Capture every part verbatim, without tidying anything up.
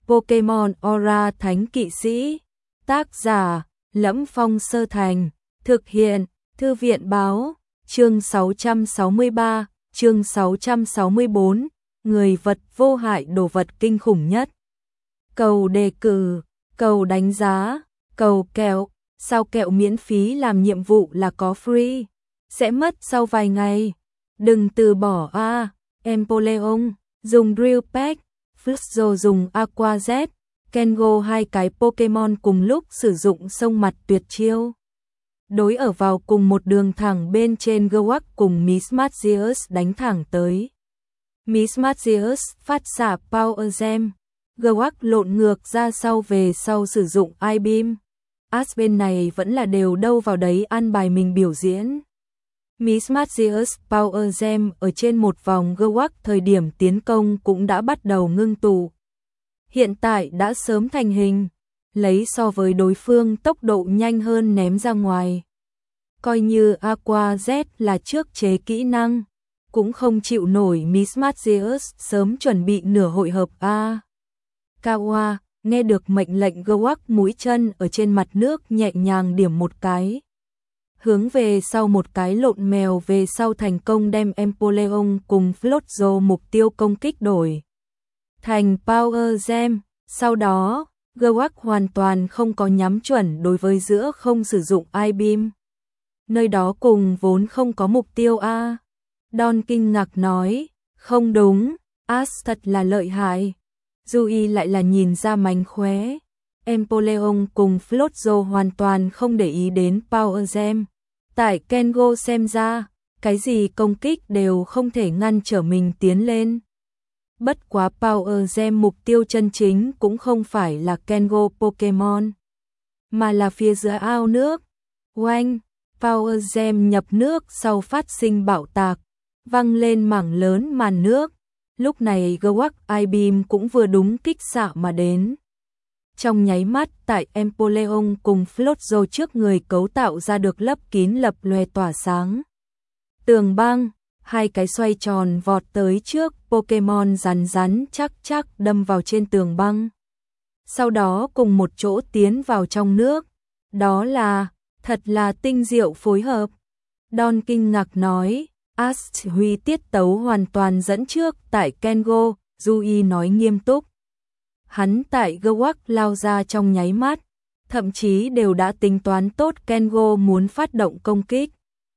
Pokemon Aura Thánh Kỵ Sĩ. Tác giả: Lẫm Phong Sơ Thành. Thực hiện: Thư viện Báo. Chương sáu trăm sáu mươi ba, chương sáu trăm sáu mươi bốn, người vật vô hại đồ vật kinh khủng nhất. Cầu đề cử, cầu đánh giá, cầu kẹo, sao kẹo miễn phí làm nhiệm vụ là có free, sẽ mất sau vài ngày. Đừng từ bỏ a, à. Empoleon dùng Drill Peck, Flutzo dùng Aqua Z, Kengo hai cái Pokemon cùng lúc sử dụng sông mặt tuyệt chiêu. Đối ở vào cùng một đường thẳng bên trên, Gewak cùng Mismagius đánh thẳng tới. Mismagius phát xạ Power Gem, Gewak lộn ngược ra sau về sau sử dụng I-Beam. As bên này vẫn là đều đâu vào đấy ăn bài mình biểu diễn. Mismagius Power Gem ở trên một vòng, Gewak thời điểm tiến công cũng đã bắt đầu ngưng tụ. Hiện tại đã sớm thành hình, lấy so với đối phương tốc độ nhanh hơn ném ra ngoài. Coi như Aqua Z là trước chế kỹ năng, cũng không chịu nổi Mismagius sớm chuẩn bị nửa hội hợp a. Kawa nghe được mệnh lệnh, Gewak mũi chân ở trên mặt nước nhẹ nhàng điểm một cái. Hướng về sau một cái lộn mèo về sau, thành công đem Empoleon cùng Flutzo mục tiêu công kích đổi thành Power Gem. Sau đó, Gewak hoàn toàn không có nhắm chuẩn đối với giữa, không sử dụng I-Beam. Nơi đó cùng vốn không có mục tiêu a. À. Don kinh ngạc nói, không đúng, As thật là lợi hại. Yui lại là nhìn ra mánh khóe. Empoleon cùng Flutzo hoàn toàn không để ý đến Power Gem. Tại Kengo xem ra, cái gì công kích đều không thể ngăn trở mình tiến lên. Bất quá Power Gem mục tiêu chân chính cũng không phải là Kengo Pokemon, mà là phía dưới ao nước. Oanh, Power Gem nhập nước sau phát sinh bạo tạc, văng lên mảng lớn màn nước. Lúc này Gewak I-Beam cũng vừa đúng kích xạ mà đến. Trong nháy mắt, tại Empoleon cùng Flutzo trước người cấu tạo ra được lấp kín lập lòe tỏa sáng tường băng. Hai cái xoay tròn vọt tới trước Pokemon rắn rắn chắc chắc đâm vào trên tường băng. Sau đó cùng một chỗ tiến vào trong nước. Đó là, thật là tinh diệu phối hợp. Don kinh ngạc nói, As huy tiết tấu hoàn toàn dẫn trước tại Kengo. Yui nói nghiêm túc. Hắn tại Gewak lao ra trong nháy mắt, thậm chí đều đã tính toán tốt Kengo muốn phát động công kích,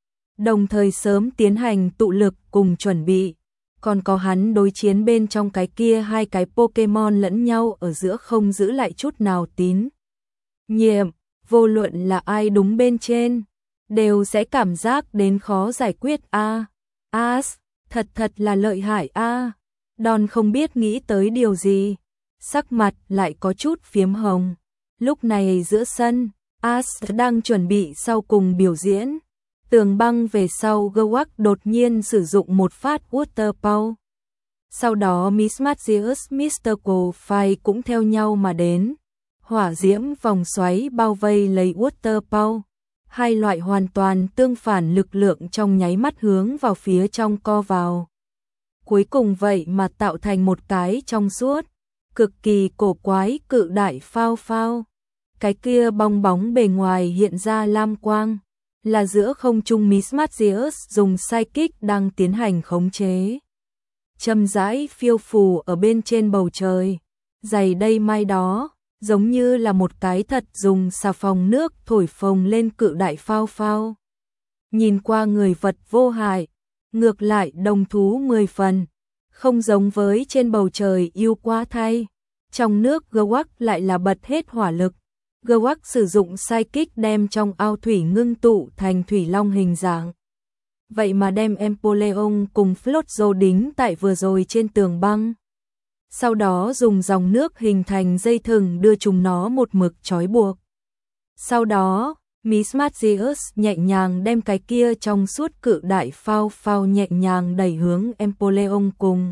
đồng thời sớm tiến hành tụ lực cùng chuẩn bị. Còn có hắn đối chiến bên trong cái kia hai cái Pokemon lẫn nhau ở giữa không giữ lại chút nào tín nhiệm, vô luận là ai đúng bên trên, đều sẽ cảm giác đến khó giải quyết a. À, As, thật thật là lợi hại a. À. Don không biết nghĩ tới điều gì, sắc mặt lại có chút phiếm hồng. Lúc này giữa sân, As đang chuẩn bị sau cùng biểu diễn. Tường băng về sau, Gewak đột nhiên sử dụng một phát Water Power. Sau đó Mismagius, Mystical Fire cũng theo nhau mà đến. Hỏa diễm vòng xoáy bao vây lấy Water Power. Hai loại hoàn toàn tương phản lực lượng trong nháy mắt hướng vào phía trong co vào. Cuối cùng vậy mà tạo thành một cái trong suốt, cực kỳ cổ quái cự đại phao phao. Cái kia bong bóng bề ngoài hiện ra lam quang, là giữa không trung Mismagius dùng Psychic đang tiến hành khống chế. Châm rãi phiêu phù ở bên trên bầu trời, dày đây mai đó, giống như là một cái thật dùng xà phòng nước thổi phồng lên cự đại phao phao. Nhìn qua người vật vô hại, ngược lại đồng thú mười phần, không giống với trên bầu trời yêu quá thay. Trong nước Gewak lại là bật hết hỏa lực. Gewak sử dụng Psychic đem trong ao thủy ngưng tụ thành thủy long hình dạng. Vậy mà đem Empoleon cùng Flutzo đính tại vừa rồi trên tường băng. Sau đó dùng dòng nước hình thành dây thừng đưa chúng nó một mực trói buộc. Sau đó, Mismagius nhẹ nhàng đem cái kia trong suốt cự đại phao phao nhẹ nhàng đẩy hướng Empoleon cùng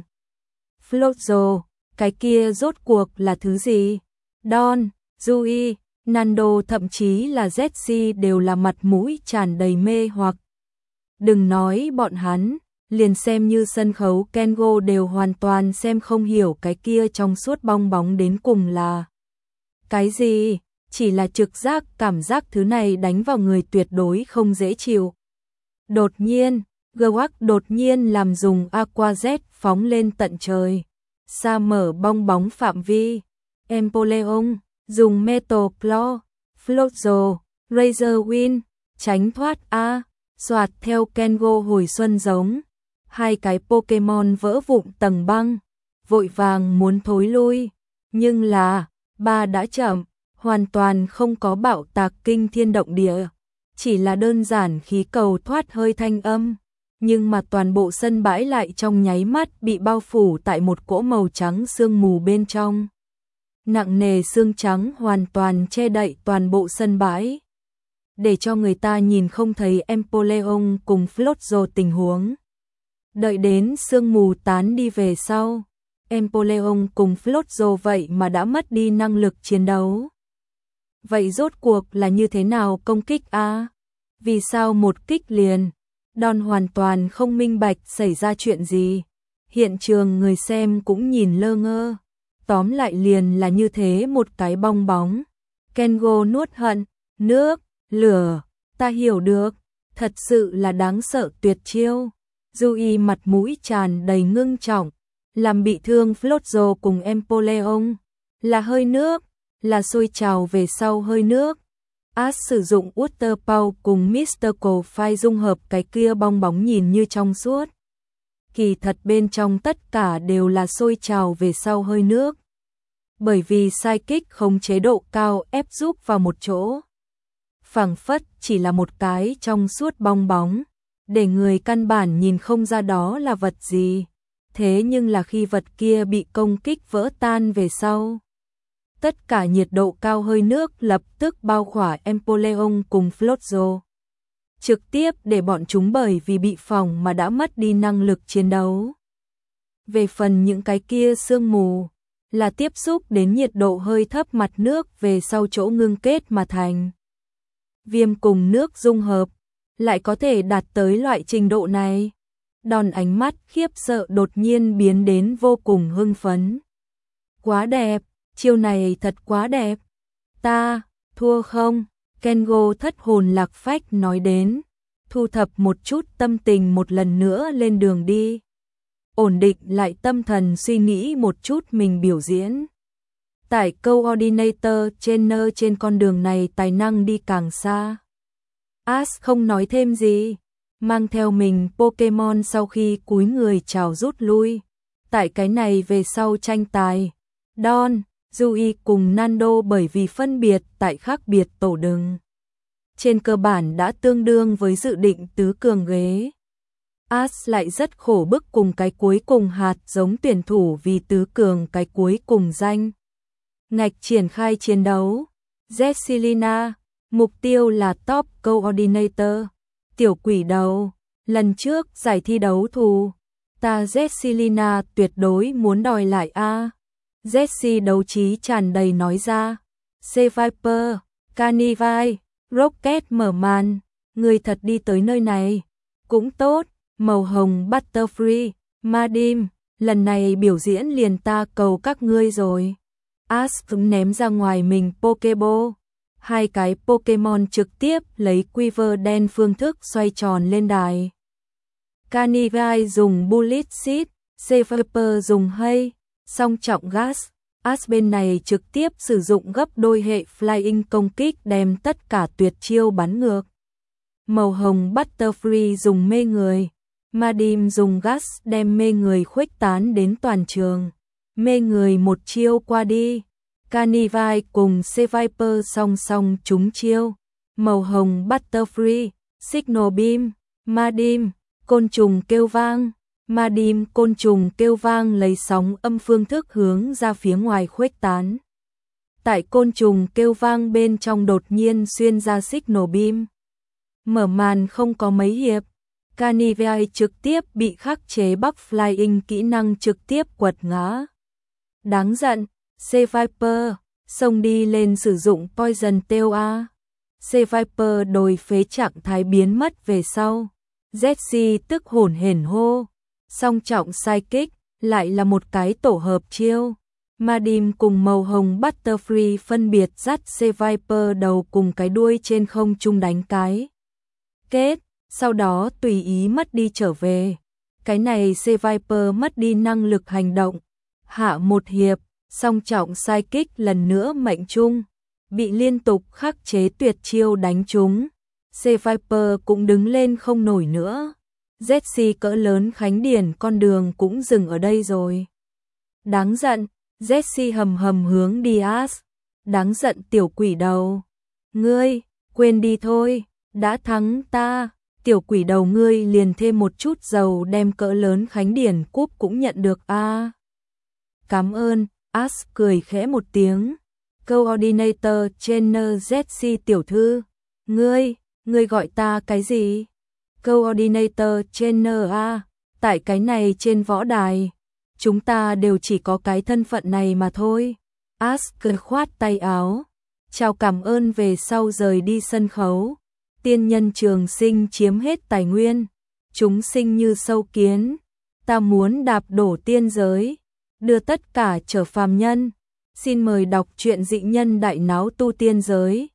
Flutzo. Cái kia rốt cuộc là thứ gì? Don, Yui, Nando thậm chí là Jessie đều là mặt mũi tràn đầy mê hoặc. Đừng nói bọn hắn, liền xem như sân khấu Kengo đều hoàn toàn xem không hiểu cái kia trong suốt bong bóng đến cùng là cái gì, chỉ là trực giác cảm giác thứ này đánh vào người tuyệt đối không dễ chịu. Đột nhiên, Gwak đột nhiên làm dùng Aqua Jet phóng lên tận trời, xa mở bong bóng phạm vi. Empoleon dùng Metal Claw, Floatzo, Razor Wind tránh thoát A, xoạt theo Kengo hồi xuân giống. Hai cái Pokemon vỡ vụn tầng băng, vội vàng muốn thối lui, nhưng là ba đã chậm, hoàn toàn không có bạo tạc kinh thiên động địa, chỉ là đơn giản khí cầu thoát hơi thanh âm, nhưng mà toàn bộ sân bãi lại trong nháy mắt bị bao phủ tại một cỗ màu trắng sương mù bên trong. Nặng nề sương trắng hoàn toàn che đậy toàn bộ sân bãi, để cho người ta nhìn không thấy Empoleon cùng Floatzo tình huống. Đợi đến sương mù tán đi về sau, Empoleon cùng Floatzo vậy mà đã mất đi năng lực chiến đấu. Vậy rốt cuộc là như thế nào công kích a? Vì sao một kích liền? Đòn hoàn toàn không minh bạch xảy ra chuyện gì. Hiện trường người xem cũng nhìn lơ ngơ. Tóm lại liền là như thế một cái bong bóng. Kengo nuốt hận, nước, lửa, ta hiểu được, thật sự là đáng sợ tuyệt chiêu. Yui mặt mũi tràn đầy ngưng trọng, làm bị thương Floatzo cùng Empoleon, là hơi nước, là sôi trào về sau hơi nước. Ash sử dụng Water Pow cùng Mystical Fire dung hợp cái kia bong bóng nhìn như trong suốt. Kỳ thật bên trong tất cả đều là sôi trào về sau hơi nước. Bởi vì Psychic không chế độ cao ép giúp vào một chỗ. Phảng phất chỉ là một cái trong suốt bong bóng, để người căn bản nhìn không ra đó là vật gì. Thế nhưng là khi vật kia bị công kích vỡ tan về sau, tất cả nhiệt độ cao hơi nước lập tức bao khỏa Empoleon cùng Floatzo, trực tiếp để bọn chúng bởi vì bị phỏng mà đã mất đi năng lực chiến đấu. Về phần những cái kia sương mù, là tiếp xúc đến nhiệt độ hơi thấp mặt nước về sau chỗ ngưng kết mà thành. Viêm cùng nước dung hợp, lại có thể đạt tới loại trình độ này. Đòn ánh mắt khiếp sợ đột nhiên biến đến vô cùng hưng phấn. Quá đẹp, chiêu này thật quá đẹp. Ta, thua không? Kengo thất hồn lạc phách nói đến. Thu thập một chút tâm tình một lần nữa lên đường đi. Ổn định lại tâm thần suy nghĩ một chút mình biểu diễn. Tại Coordinator trên nơ trên con đường này tài năng đi càng xa. Ash không nói thêm gì, mang theo mình Pokemon sau khi cúi người chào rút lui. Tại cái này về sau tranh tài, Don, Yui cùng Nando bởi vì phân biệt tại khác biệt tổ đường, trên cơ bản đã tương đương với dự định tứ cường ghế. Ash lại rất khổ bức cùng cái cuối cùng hạt giống tuyển thủ vì tứ cường cái cuối cùng danh. Ngạch triển khai chiến đấu. Jessilina, mục tiêu là top coordinator. Tiểu quỷ đầu, lần trước giải thi đấu thù, ta Jessilina tuyệt đối muốn đòi lại a. Jessie đấu trí tràn đầy nói ra. C-Viper, Carnivine, Rocket mở màn, người thật đi tới nơi này. Cũng tốt, màu hồng Butterfree, Madim, lần này biểu diễn liền ta cầu các ngươi rồi. Ash ném ra ngoài mình Pokeball. Hai cái Pokemon trực tiếp lấy Quiver đen phương thức xoay tròn lên đài. Carnivine dùng Bullet Seed, C-Viper dùng hay, song trọng gas. Ash bên này trực tiếp sử dụng gấp đôi hệ Flying công kích đem tất cả tuyệt chiêu bắn ngược. Màu hồng Butterfree dùng mê người. Madim dùng gas đem mê người khuếch tán đến toàn trường. Mê người một chiêu qua đi. Carnivine cùng C-Viper song song trúng chiêu. Màu hồng Butterfree, Signal Beam, Madim, côn trùng kêu vang. Madim côn trùng kêu vang lấy sóng âm phương thức hướng ra phía ngoài khuếch tán. Tại côn trùng kêu vang bên trong đột nhiên xuyên ra Signal Beam. Mở màn không có mấy hiệp, Carnivine trực tiếp bị khắc chế Bắc Flying kỹ năng trực tiếp quật ngã. Đáng giận, C-Viper, xông đi lên sử dụng Poison Tail A. C-Viper đồi phế trạng thái biến mất về sau. Jessie tức hổn hển hô. Song trọng sai kích, lại là một cái tổ hợp chiêu. Madim cùng màu hồng Butterfree phân biệt dắt C-Viper đầu cùng cái đuôi trên không trung đánh cái kết, sau đó tùy ý mất đi trở về. Cái này C-Viper mất đi năng lực hành động. Hạ một hiệp, song trọng sai kích lần nữa mệnh trung, bị liên tục khắc chế tuyệt chiêu đánh trúng. C-Viper cũng đứng lên không nổi nữa. Jessie cỡ lớn Khánh Điển con đường cũng dừng ở đây rồi. Đáng giận, Jessie hầm hầm hướng đi As. Đáng giận tiểu quỷ đầu. Ngươi, quên đi thôi, đã thắng ta. Tiểu quỷ đầu ngươi liền thêm một chút dầu đem cỡ lớn Khánh Điển cúp cũng nhận được a. À. Cảm ơn, As cười khẽ một tiếng. Coordinator Trainer Jessie tiểu thư. Ngươi, ngươi gọi ta cái gì? Coordinator Trainer a, tại cái này trên võ đài, chúng ta đều chỉ có cái thân phận này mà thôi. As cười khoát tay áo, chào cảm ơn về sau rời đi sân khấu. Tiên nhân trường sinh chiếm hết tài nguyên, chúng sinh như sâu kiến, ta muốn đạp đổ tiên giới, đưa tất cả trở phàm nhân. Xin mời đọc truyện Dị Nhân Đại Náo Tu Tiên Giới.